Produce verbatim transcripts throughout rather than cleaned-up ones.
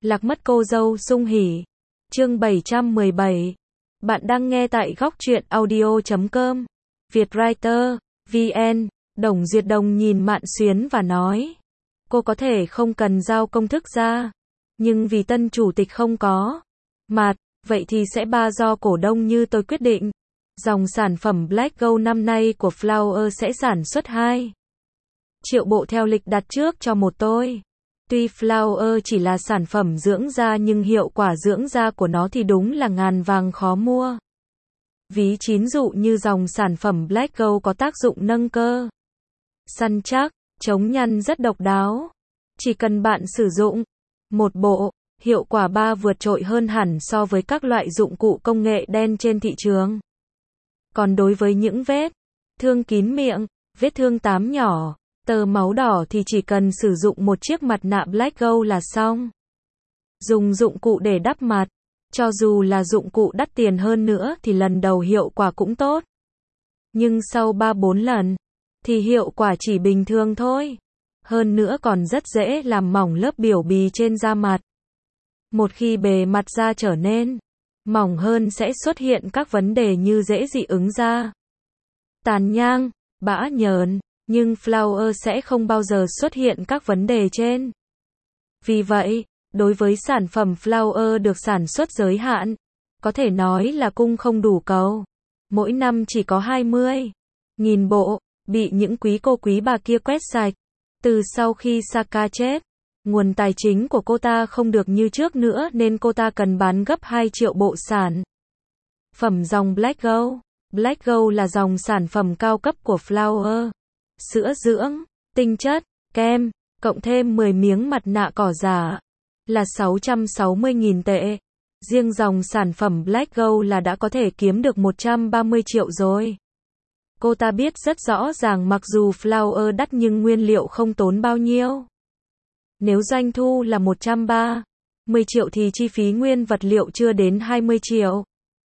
Lạc mất cô dâu sung hỉ. Chương bảy trăm mười bảy. Bạn đang nghe tại góc truyện audio chấm com. Vietwriter, vê en. Đồng Duyệt Đồng nhìn Mạn Xuyến và nói. Cô có thể không cần giao công thức ra. Nhưng vì tân chủ tịch không có. Mạt, vậy thì sẽ ba do cổ đông như tôi quyết định. Dòng sản phẩm Black Gold năm nay của Flower sẽ sản xuất hai triệu bộ theo lịch đặt trước cho một tôi. Tuy Flower chỉ là sản phẩm dưỡng da nhưng hiệu quả dưỡng da của nó thì đúng là ngàn vàng khó mua. Ví chín dụ như dòng sản phẩm Black Gold có tác dụng nâng cơ, săn chắc, chống nhăn rất độc đáo. Chỉ cần bạn sử dụng một bộ, hiệu quả ba vượt trội hơn hẳn so với các loại dụng cụ công nghệ đen trên thị trường. Còn đối với những vết thương kín miệng, vết thương tám nhỏ, tơ máu đỏ thì chỉ cần sử dụng một chiếc mặt nạ Black Gold là xong. Dùng dụng cụ để đắp mặt, cho dù là dụng cụ đắt tiền hơn nữa thì lần đầu hiệu quả cũng tốt. Nhưng sau ba bốn lần, thì hiệu quả chỉ bình thường thôi. Hơn nữa còn rất dễ làm mỏng lớp biểu bì trên da mặt. Một khi bề mặt da trở nên mỏng hơn sẽ xuất hiện các vấn đề như dễ dị ứng da, tàn nhang, bã nhờn. Nhưng Flower sẽ không bao giờ xuất hiện các vấn đề trên. Vì vậy, đối với sản phẩm Flower được sản xuất giới hạn, có thể nói là cung không đủ cầu. Mỗi năm chỉ có hai mươi nghìn bộ, bị những quý cô quý bà kia quét sạch. Từ sau khi Saka chết, nguồn tài chính của cô ta không được như trước nữa nên cô ta cần bán gấp hai triệu bộ sản phẩm dòng Black Gold. Black Gold là dòng sản phẩm cao cấp của Flower. Sữa dưỡng, tinh chất, kem, cộng thêm mười miếng mặt nạ cỏ giả, là sáu trăm sáu mươi nghìn tệ. Riêng dòng sản phẩm Black Gold là đã có thể kiếm được một trăm ba mươi triệu rồi. Cô ta biết rất rõ ràng mặc dù Flower đắt nhưng nguyên liệu không tốn bao nhiêu. Nếu doanh thu là một trăm ba mươi triệu thì chi phí nguyên vật liệu chưa đến hai mươi triệu.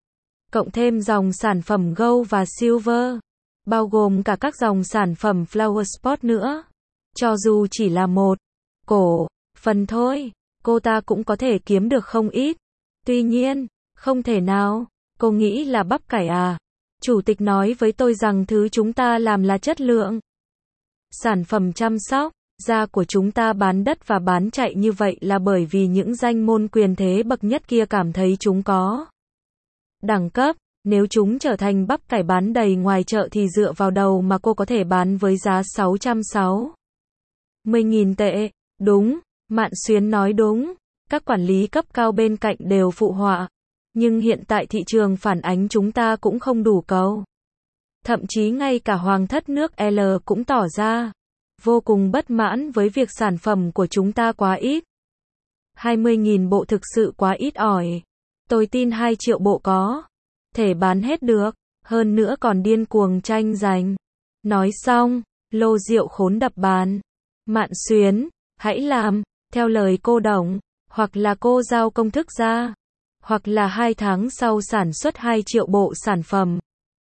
Cộng thêm dòng sản phẩm Gold và Silver, bao gồm cả các dòng sản phẩm Flower Sport nữa. Cho dù chỉ là một cổ phần thôi, cô ta cũng có thể kiếm được không ít. Tuy nhiên, không thể nào. Cô nghĩ là bắp cải à? Chủ tịch nói với tôi rằng thứ chúng ta làm là chất lượng sản phẩm chăm sóc da của chúng ta bán đất và bán chạy như vậy là bởi vì những danh môn quyền thế bậc nhất kia cảm thấy chúng có đẳng cấp. Nếu chúng trở thành bắp cải bán đầy ngoài chợ thì dựa vào đầu mà cô có thể bán với giá sáu trăm sáu mươi nghìn tệ. Đúng, Mạn Xuyến nói đúng. Các quản lý cấp cao bên cạnh đều phụ họa. Nhưng hiện tại thị trường phản ánh chúng ta cũng không đủ cầu. Thậm chí ngay cả Hoàng thất nước L cũng tỏ ra vô cùng bất mãn với việc sản phẩm của chúng ta quá ít. hai mươi nghìn bộ thực sự quá ít ỏi. Tôi tin hai triệu bộ có thể bán hết được, hơn nữa còn điên cuồng tranh giành. Nói xong, Lô Diệu Khốn đập bàn. Mạn Xuyến, hãy làm theo lời cô Đồng, hoặc là cô giao công thức ra, hoặc là hai tháng sau sản xuất hai triệu bộ sản phẩm.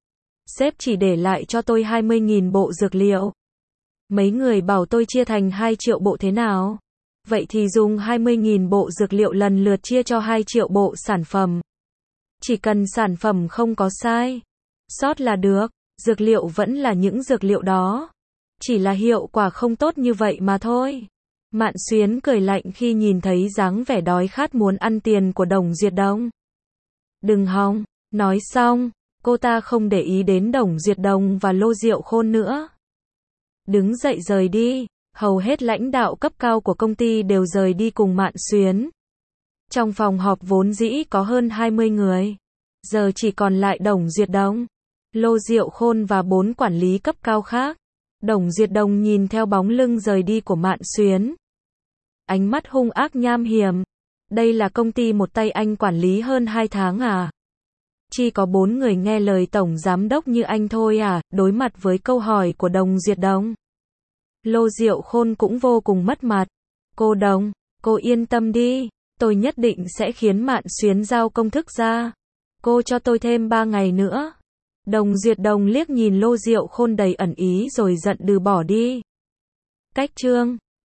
Sếp chỉ để lại cho tôi hai mươi nghìn bộ dược liệu. Mấy người bảo tôi chia thành hai triệu bộ thế nào? Vậy thì dùng hai mươi nghìn bộ dược liệu lần lượt chia cho hai triệu bộ sản phẩm. Chỉ cần sản phẩm không có sai sót là được, dược liệu vẫn là những dược liệu đó. Chỉ là hiệu quả không tốt như vậy mà thôi. Mạn Xuyến cười lạnh khi nhìn thấy dáng vẻ đói khát muốn ăn tiền của Đồng Duyệt Đồng. Đừng hòng. Nói xong, cô ta không để ý đến Đồng Duyệt Đồng và Lô Diệu Khôn nữa. Đứng dậy rời đi. Hầu hết lãnh đạo cấp cao của công ty đều rời đi cùng Mạn Xuyến. Trong phòng họp vốn dĩ có hơn hai mươi người. Giờ chỉ còn lại Đồng Duyệt Đồng, Lô Diệu Khôn và bốn quản lý cấp cao khác. Đồng Duyệt Đồng nhìn theo bóng lưng rời đi của Mạn Xuyến. Ánh mắt hung ác nham hiểm. Đây là công ty một tay anh quản lý hơn hai tháng à? Chỉ có bốn người nghe lời tổng giám đốc như anh thôi à? Đối mặt với câu hỏi của Đồng Duyệt Đồng, Lô Diệu Khôn cũng vô cùng mất mặt. Cô Đồng, cô yên tâm đi. Tôi nhất định sẽ khiến Mạn Xuyến giao công thức ra. Cô cho tôi thêm ba ngày nữa. Đồng Duyệt Đồng liếc nhìn Lô Diệu Khôn đầy ẩn ý rồi giận đừ bỏ đi. Cách chương